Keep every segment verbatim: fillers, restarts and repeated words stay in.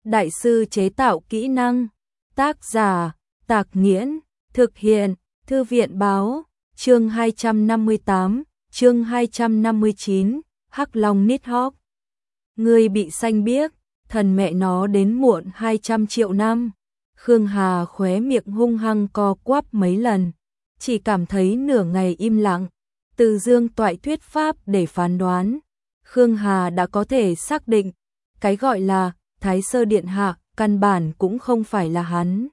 đại sư chế tạo kỹ năng. Tác giả, Tạc Nghiễn, thực hiện, Thư viện báo, chương hai trăm năm mươi tám, chương hai trăm năm mươi chín, Hắc Long Nighthawk. Người bị xanh biếc, thần mẹ nó đến muộn hai trăm triệu năm. Khương Hà khóe miệng hung hăng co quắp mấy lần, chỉ cảm thấy nửa ngày im lặng. Từ Dương Toại thuyết pháp để phán đoán, Khương Hà đã có thể xác định, cái gọi là Thái Sơ Điện Hạ căn bản cũng không phải là hắn,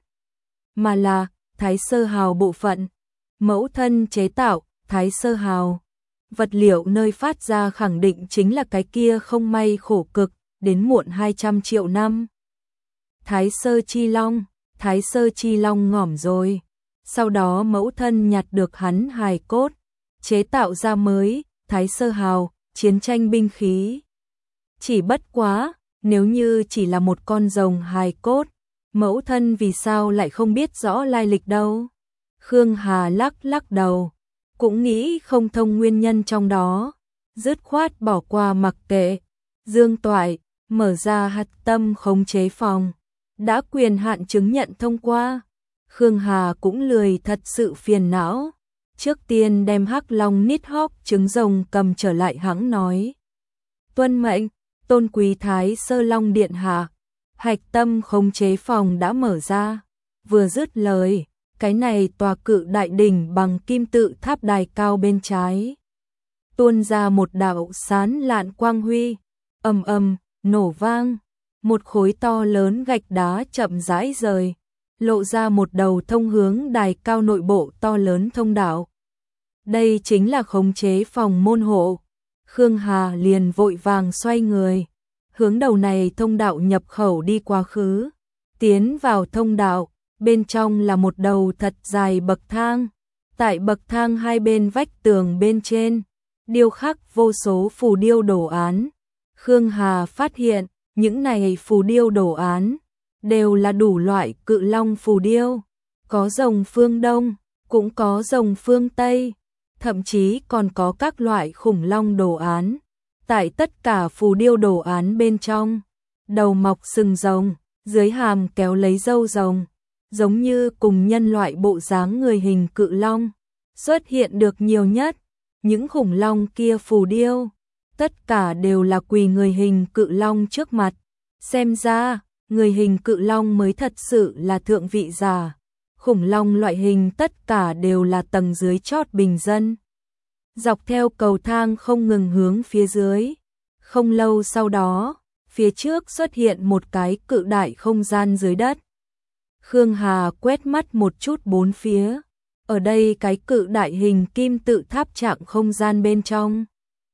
mà là Thái Sơ Hào bộ phận, mẫu thân chế tạo Thái Sơ Hào. Vật liệu nơi phát ra khẳng định chính là cái kia không may khổ cực, đến muộn hai trăm triệu năm. Thái Sơ Chi Long, Thái Sơ Chi Long ngỏm rồi. Sau đó mẫu thân nhặt được hắn hài cốt, chế tạo ra mới, Thái Sơ Hào, chiến tranh binh khí. Chỉ bất quá, nếu như chỉ là một con rồng hài cốt, mẫu thân vì sao lại không biết rõ lai lịch đâu? Khương Hà lắc lắc đầu, cũng nghĩ không thông nguyên nhân trong đó, dứt khoát bỏ qua mặc kệ. Dương Toại mở ra hạt tâm khống chế phòng, đã quyền hạn chứng nhận thông qua. Khương Hà cũng lười thật sự phiền não, trước tiên đem Hắc Long Nighthawk trứng rồng cầm trở lại hãng nói. Tuân mệnh, tôn quý Thái Sơ Long Điện Hạ. Hạch tâm khống chế phòng đã mở ra, vừa dứt lời, cái này tòa cự đại đỉnh bằng kim tự tháp đài cao bên trái tuôn ra một đạo sán lạn quang huy, ầm ầm nổ vang, một khối to lớn gạch đá chậm rãi rời, lộ ra một đầu thông hướng đài cao nội bộ to lớn thông đạo. Đây chính là khống chế phòng môn hộ. Khương Hà liền vội vàng xoay người, hướng đầu này thông đạo nhập khẩu đi quá khứ. Tiến vào thông đạo, bên trong là một đầu thật dài bậc thang. Tại bậc thang hai bên vách tường bên trên, điêu khắc vô số phù điêu đồ án. Khương Hà phát hiện, những này phù điêu đồ án đều là đủ loại cự long phù điêu, có rồng phương Đông, cũng có rồng phương Tây, thậm chí còn có các loại khủng long đồ án. Tại tất cả phù điêu đồ án bên trong, đầu mọc sừng rồng, dưới hàm kéo lấy râu rồng, giống như cùng nhân loại bộ dáng người hình cự long, xuất hiện được nhiều nhất. Những khủng long kia phù điêu, tất cả đều là quỳ người hình cự long trước mặt. Xem ra, người hình cự long mới thật sự là thượng vị giả. Khủng long loại hình tất cả đều là tầng dưới chót bình dân. Dọc theo cầu thang không ngừng hướng phía dưới. Không lâu sau đó, phía trước xuất hiện một cái cự đại không gian dưới đất. Khương Hà quét mắt một chút bốn phía. Ở đây cái cự đại hình kim tự tháp trạng không gian bên trong.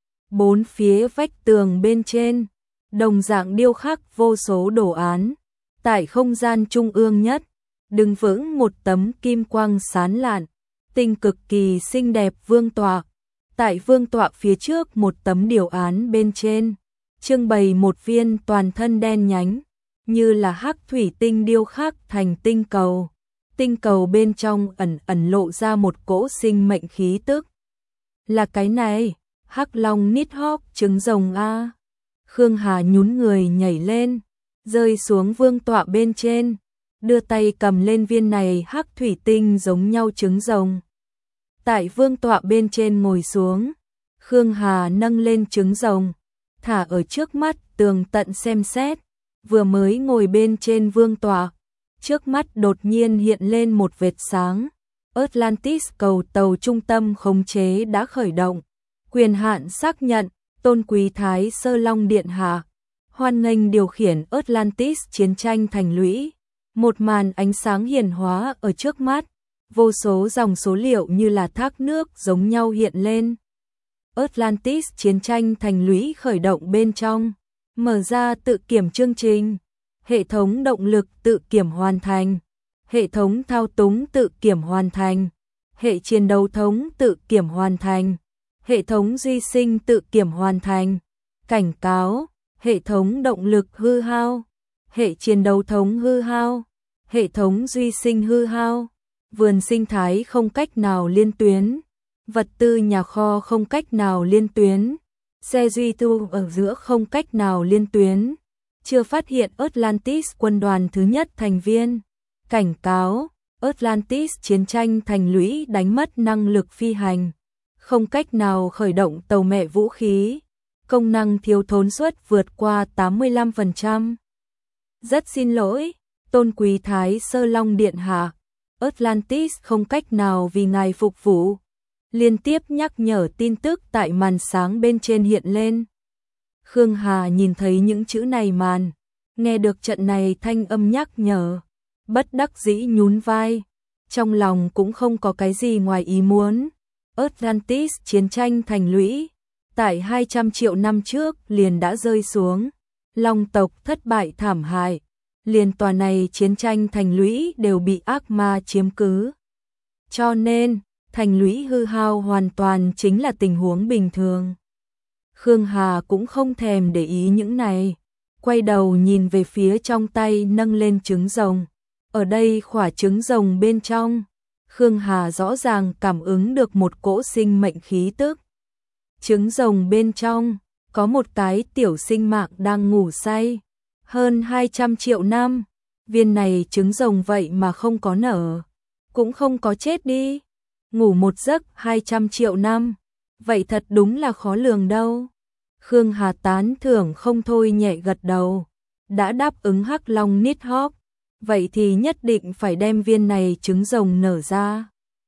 Bốn phía vách tường bên trên, đồng dạng điêu khắc vô số đồ án. Tại không gian trung ương nhất, đứng vững một tấm kim quang sán lạn, tinh cực kỳ xinh đẹp vương tọa. Tại vương tọa phía trước một tấm điều án bên trên, trưng bày một viên toàn thân đen nhánh, như là hắc thủy tinh điêu khắc thành tinh cầu. Tinh cầu bên trong ẩn ẩn lộ ra một cỗ sinh mệnh khí tức. Là cái này, Hắc Long Nighthawk trứng rồng a. Khương Hà nhún người nhảy lên, rơi xuống vương tọa bên trên, đưa tay cầm lên viên này hắc thủy tinh giống nhau trứng rồng. Tại vương tọa bên trên ngồi xuống, Khương Hà nâng lên trứng rồng, thả ở trước mắt tường tận xem xét. Vừa mới ngồi bên trên vương tọa, trước mắt đột nhiên hiện lên một vệt sáng. Atlantis cầu tàu trung tâm khống chế đã khởi động. Quyền hạn xác nhận, tôn quý Thái Sơ Long Điện Hạ. Hoan nghênh điều khiển Atlantis chiến tranh thành lũy. Một màn ánh sáng hiển hóa ở trước mắt. Vô số dòng số liệu như là thác nước giống nhau hiện lên. Atlantis chiến tranh thành lũy khởi động bên trong. Mở ra tự kiểm chương trình. Hệ thống động lực tự kiểm hoàn thành. Hệ thống thao túng tự kiểm hoàn thành. Hệ chiến đấu thống tự kiểm hoàn thành. Hệ thống duy sinh tự kiểm hoàn thành. Cảnh cáo, hệ thống động lực hư hao. Hệ chiến đấu thống hư hao. Hệ thống duy sinh hư hao. Vườn sinh thái không cách nào liên tuyến. Vật tư nhà kho không cách nào liên tuyến. Xe duy tu ở giữa không cách nào liên tuyến. chưa phát hiện Atlantis quân đoàn thứ nhất thành viên. Cảnh cáo, Atlantis chiến tranh thành lũy đánh mất năng lực phi hành, không cách nào khởi động tàu mẹ vũ khí, công năng thiếu thốn suất vượt qua tám mươi lăm phần trăm. Rất xin lỗi, tôn quý Thái Sơ Long Điện Hạ, Atlantis không cách nào vì ngài phục vụ. Liên tiếp nhắc nhở tin tức tại màn sáng bên trên hiện lên. Khương Hà nhìn thấy những chữ này màn, nghe được trận này thanh âm nhắc nhở, bất đắc dĩ nhún vai, trong lòng cũng không có cái gì ngoài ý muốn. Atlantis chiến tranh thành lũy, tại hai trăm triệu năm trước liền đã rơi xuống, Long tộc thất bại thảm hại, liền tòa này chiến tranh thành lũy đều bị ác ma chiếm cứ. Cho nên, thành lũy hư hao hoàn toàn chính là tình huống bình thường. Khương Hà cũng không thèm để ý những này, quay đầu nhìn về phía trong tay nâng lên trứng rồng. Ở đây khỏa trứng rồng bên trong, Khương Hà rõ ràng cảm ứng được một cỗ sinh mệnh khí tức. Trứng rồng bên trong, có một cái tiểu sinh mạng đang ngủ say. Hơn hai trăm triệu năm, viên này trứng rồng vậy mà không có nở, cũng không có chết đi. Ngủ một giấc hai trăm triệu năm, vậy thật đúng là khó lường đâu. Khương Hà tán thưởng không thôi nhẹ gật đầu, đã đáp ứng Hắc Long Nighthawk, vậy thì nhất định phải đem viên này trứng rồng nở ra.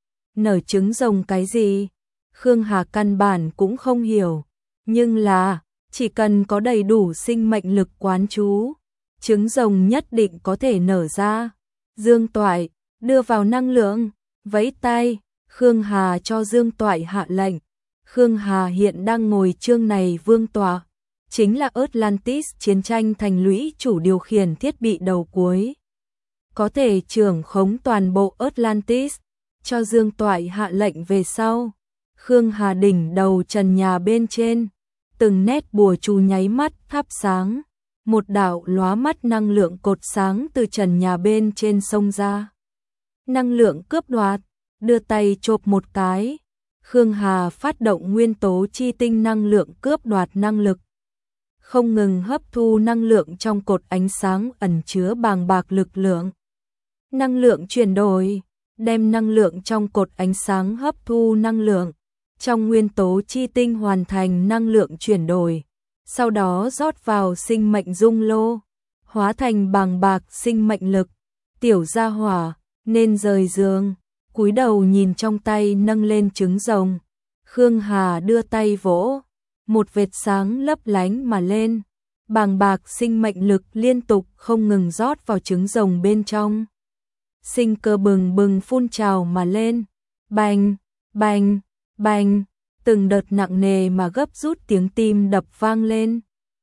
Nở trứng rồng cái gì? Khương Hà căn bản cũng không hiểu, nhưng là, chỉ cần có đầy đủ sinh mệnh lực quán chú, trứng rồng nhất định có thể nở ra. Dương Toại, đưa vào năng lượng, vẫy tay, Khương Hà cho Dương Toại hạ lệnh. Khương Hà hiện đang ngồi chương này vương tọa, chính là Atlantis chiến tranh thành lũy chủ điều khiển thiết bị đầu cuối. Có thể trưởng khống toàn bộ Atlantis, cho Dương Toại hạ lệnh về sau. Khương Hà đỉnh đầu trần nhà bên trên, từng nét bùa chú nháy mắt thắp sáng, một đạo lóa mắt năng lượng cột sáng từ trần nhà bên trên xông ra. Năng lượng cướp đoạt, đưa tay chộp một cái, Khương Hà phát động nguyên tố chi tinh năng lượng cướp đoạt năng lực, không ngừng hấp thu năng lượng trong cột ánh sáng ẩn chứa bàng bạc lực lượng. Năng lượng chuyển đổi, đem năng lượng trong cột ánh sáng hấp thu năng lượng trong nguyên tố chi tinh hoàn thành năng lượng chuyển đổi, sau đó rót vào sinh mệnh dung lô, hóa thành bàng bạc sinh mệnh lực. Tiểu gia hỏa nên rời giường, cúi đầu nhìn trong tay nâng lên trứng rồng. Khương Hà đưa tay vỗ, một vệt sáng lấp lánh mà lên, bàng bạc sinh mệnh lực liên tục không ngừng rót vào trứng rồng bên trong. Sinh cơ bừng bừng phun trào mà lên, bành, bành, bành, từng đợt nặng nề mà gấp rút tiếng tim đập vang lên.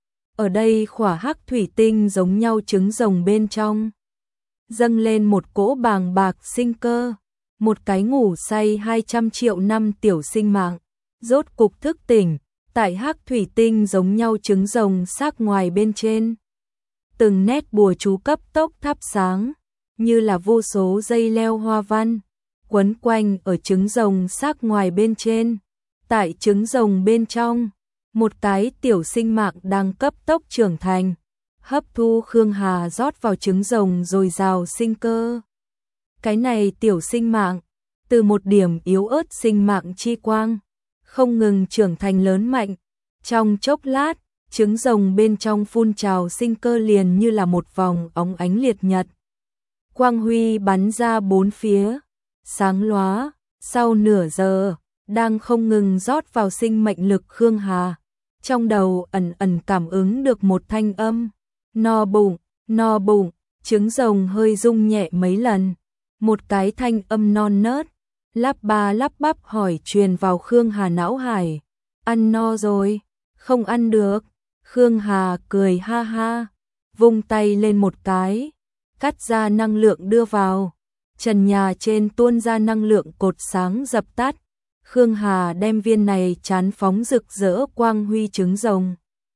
Ở đây khỏa hắc thủy tinh giống nhau trứng rồng bên trong, dâng lên một cỗ bàng bạc sinh cơ, một cái ngủ say hai trăm triệu năm tiểu sinh mạng, rốt cục thức tỉnh, tại hắc thủy tinh giống nhau trứng rồng xác ngoài bên trên. Từng nét bùa chú cấp tốc thắp sáng, như là vô số dây leo hoa văn, quấn quanh ở trứng rồng xác ngoài bên trên. Tại trứng rồng bên trong, một cái tiểu sinh mạng đang cấp tốc trưởng thành, hấp thu Khương Hà rót vào trứng rồng dồi dào sinh cơ. Cái này tiểu sinh mạng, từ một điểm yếu ớt sinh mạng chi quang, không ngừng trưởng thành lớn mạnh. Trong chốc lát, trứng rồng bên trong phun trào sinh cơ liền như là một vòng óng ánh liệt nhật. Quang huy bắn ra bốn phía, sáng lóa, sau nửa giờ, đang không ngừng rót vào sinh mệnh lực Khương Hà. Trong đầu ẩn ẩn cảm ứng được một thanh âm, no bụng, no bụng, trứng rồng hơi rung nhẹ mấy lần. Một cái thanh âm non nớt, lắp ba lắp bắp hỏi truyền vào Khương Hà não hải. Ăn no rồi, không ăn được. Khương Hà cười ha ha, vung tay lên một cái, cắt ra năng lượng đưa vào. Trần nhà trên tuôn ra năng lượng cột sáng dập tắt. Khương Hà đem viên này chán phóng rực rỡ quang huy trứng rồng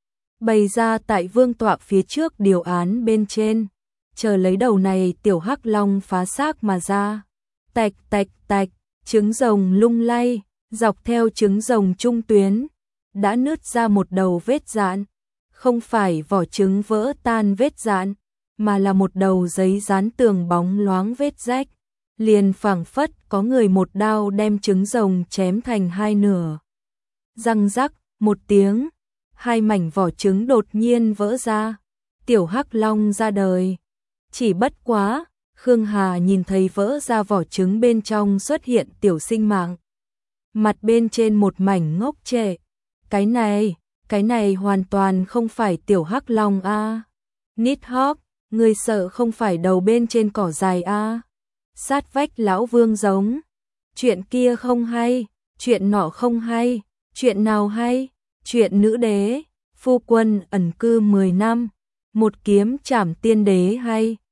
bày ra tại vương tọa phía trước điều án bên trên, chờ lấy đầu này tiểu hắc long phá xác mà ra. Tạch tạch tạch, trứng rồng lung lay, dọc theo trứng rồng trung tuyến, đã nứt ra một đầu vết dạn. không phải vỏ trứng vỡ tan vết dạn, mà là một đầu giấy dán tường bóng loáng vết rách, liền phảng phất có người một đao đem trứng rồng chém thành hai nửa. Răng rắc, một tiếng, hai mảnh vỏ trứng đột nhiên vỡ ra, tiểu hắc long ra đời. Chỉ bất quá, Khương Hà nhìn thấy vỡ ra vỏ trứng bên trong xuất hiện tiểu sinh mạng. Mặt bên trên một mảnh ngốc trệ. Cái này, cái này hoàn toàn không phải tiểu hắc long a. Nidhogg, người sợ không phải đầu bên trên cỏ dài a. Sát vách lão vương giống. Chuyện kia không hay, chuyện nọ không hay, chuyện nào hay, chuyện nữ đế, phu quân ẩn cư mười năm, một kiếm trảm tiên đế hay.